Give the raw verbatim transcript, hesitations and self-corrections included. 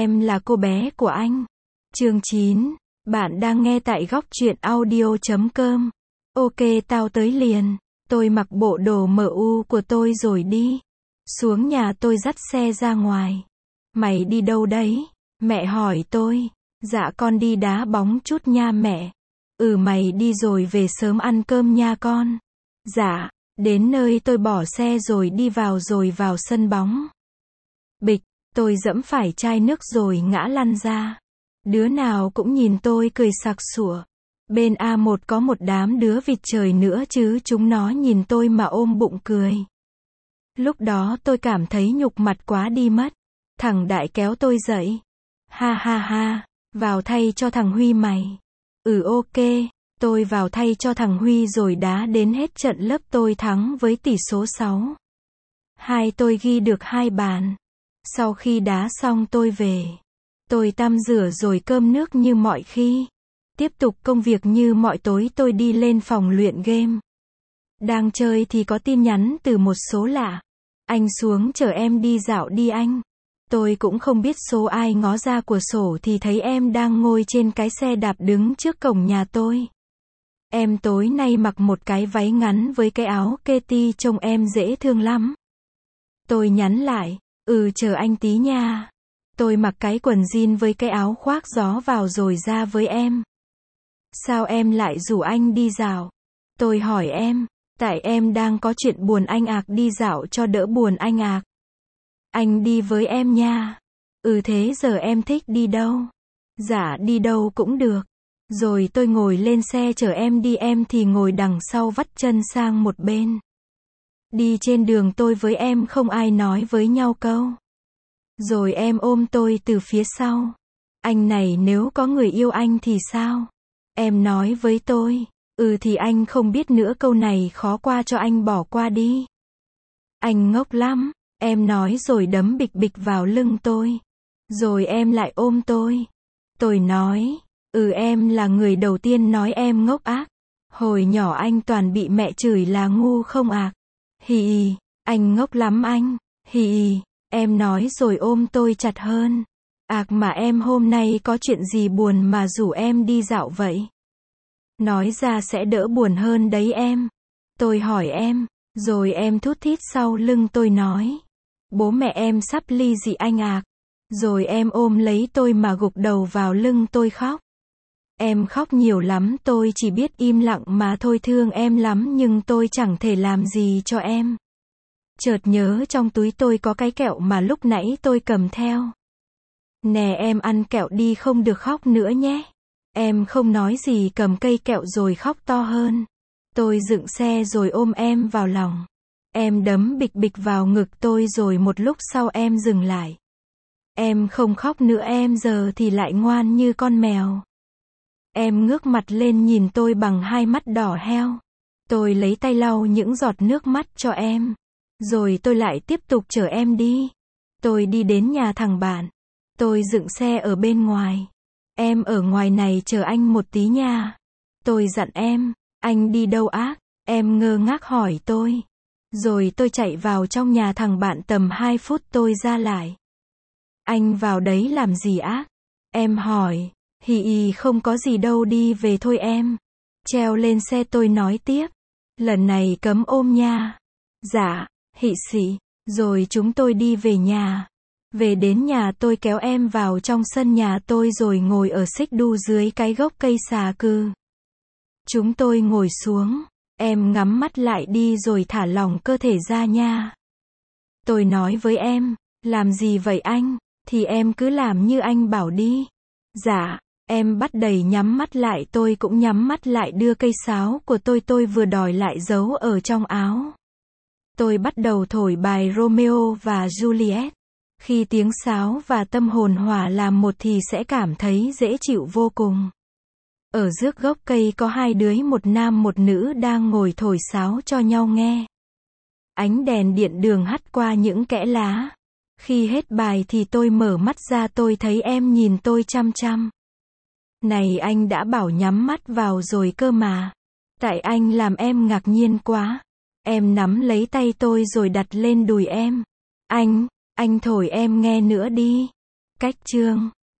Em là cô bé của anh. Chương chín. Bạn đang nghe tại góc truyện audio chấm com. Ok, tao tới liền. Tôi mặc bộ đồ em u của tôi rồi đi xuống nhà, tôi dắt xe ra ngoài. Mày đi đâu đấy? Mẹ hỏi tôi. Dạ con đi đá bóng chút nha mẹ. Ừ, mày đi rồi về sớm ăn cơm nha con. Dạ. Đến nơi tôi bỏ xe rồi đi vào rồi vào sân bóng. Bịch, tôi giẫm phải chai nước rồi ngã lăn ra. Đứa nào cũng nhìn tôi cười sặc sủa. Bên a một có một đám đứa vịt trời nữa chứ, chúng nó nhìn tôi mà ôm bụng cười. Lúc đó tôi cảm thấy nhục mặt quá đi mất. Thằng Đại kéo tôi dậy. Ha ha ha, vào thay cho thằng Huy mày. Ừ ok, tôi vào thay cho thằng Huy rồi đá đến hết trận, lớp tôi thắng với tỷ số sáu hai, tôi ghi được hai bàn. Sau khi đá xong tôi về. Tôi tắm rửa rồi cơm nước như mọi khi. Tiếp tục công việc như mọi tối, tôi đi lên phòng luyện game. Đang chơi thì có tin nhắn từ một số lạ. Anh xuống chở em đi dạo đi anh. Tôi cũng không biết số ai, ngó ra cửa sổ thì thấy em đang ngồi trên cái xe đạp đứng trước cổng nhà tôi. Em tối nay mặc một cái váy ngắn với cái áo Kitty, trông em dễ thương lắm. Tôi nhắn lại, ừ chờ anh tí nha. Tôi mặc cái quần jean với cái áo khoác gió vào rồi ra với em. Sao em lại rủ anh đi dạo? Tôi hỏi em, tại em đang có chuyện buồn anh ạc, đi dạo cho đỡ buồn anh ạc. Anh đi với em nha. Ừ thế giờ em thích đi đâu? Dạ đi đâu cũng được. Rồi tôi ngồi lên xe chở em đi, em thì ngồi đằng sau vắt chân sang một bên. Đi trên đường tôi với em không ai nói với nhau câu. Rồi em ôm tôi từ phía sau. Anh này nếu có người yêu anh thì sao? Em nói với tôi, ừ thì anh không biết nữa, câu này khó qua cho anh bỏ qua đi. Anh ngốc lắm, em nói rồi đấm bịch bịch vào lưng tôi. Rồi em lại ôm tôi. Tôi nói, ừ em là người đầu tiên nói em ngốc ác. Hồi nhỏ anh toàn bị mẹ chửi là ngu không ạc. Hì hì, anh ngốc lắm anh. Hì hì, em nói rồi ôm tôi chặt hơn. Ạc mà em hôm nay có chuyện gì buồn mà rủ em đi dạo vậy? Nói ra sẽ đỡ buồn hơn đấy em. Tôi hỏi em, rồi em thút thít sau lưng tôi nói. Bố mẹ em sắp ly dị anh ạc. Rồi em ôm lấy tôi mà gục đầu vào lưng tôi khóc. Em khóc nhiều lắm, tôi chỉ biết im lặng mà thôi, thương em lắm nhưng tôi chẳng thể làm gì cho em. Chợt nhớ trong túi tôi có cái kẹo mà lúc nãy tôi cầm theo. Nè em ăn kẹo đi, không được khóc nữa nhé. Em không nói gì, cầm cây kẹo rồi khóc to hơn. Tôi dựng xe rồi ôm em vào lòng. Em đấm bịch bịch vào ngực tôi rồi một lúc sau em dừng lại. Em không khóc nữa, em giờ thì lại ngoan như con mèo. Em ngước mặt lên nhìn tôi bằng hai mắt đỏ heo. Tôi lấy tay lau những giọt nước mắt cho em. Rồi tôi lại tiếp tục chở em đi. Tôi đi đến nhà thằng bạn. Tôi dựng xe ở bên ngoài. Em ở ngoài này chờ anh một tí nha. Tôi dặn em. Anh đi đâu ác? Em ngơ ngác hỏi tôi. Rồi tôi chạy vào trong nhà thằng bạn, tầm hai phút tôi ra lại. Anh vào đấy làm gì ác? Em hỏi. Hì hì không có gì đâu, đi về thôi em. Treo lên xe tôi nói tiếp. Lần này cấm ôm nha. Dạ, hị xị. Rồi chúng tôi đi về nhà. Về đến nhà tôi kéo em vào trong sân nhà tôi rồi ngồi ở xích đu dưới cái gốc cây xà cừ. Chúng tôi ngồi xuống. Em ngắm mắt lại đi rồi thả lỏng cơ thể ra nha. Tôi nói với em, làm gì vậy anh? Thì em cứ làm như anh bảo đi. Dạ, em bắt đầy nhắm mắt lại, tôi cũng nhắm mắt lại, đưa cây sáo của tôi tôi vừa đòi lại giấu ở trong áo. Tôi bắt đầu thổi bài Romeo và Juliet. Khi tiếng sáo và tâm hồn hòa làm một thì sẽ cảm thấy dễ chịu vô cùng. Ở rước gốc cây có hai đứa, một nam một nữ đang ngồi thổi sáo cho nhau nghe. Ánh đèn điện đường hắt qua những kẽ lá. Khi hết bài thì tôi mở mắt ra, tôi thấy em nhìn tôi chăm chăm. Này anh đã bảo nhắm mắt vào rồi cơ mà. Tại anh làm em ngạc nhiên quá. Em nắm lấy tay tôi rồi đặt lên đùi em. Anh, anh thổi em nghe nữa đi. Cách chương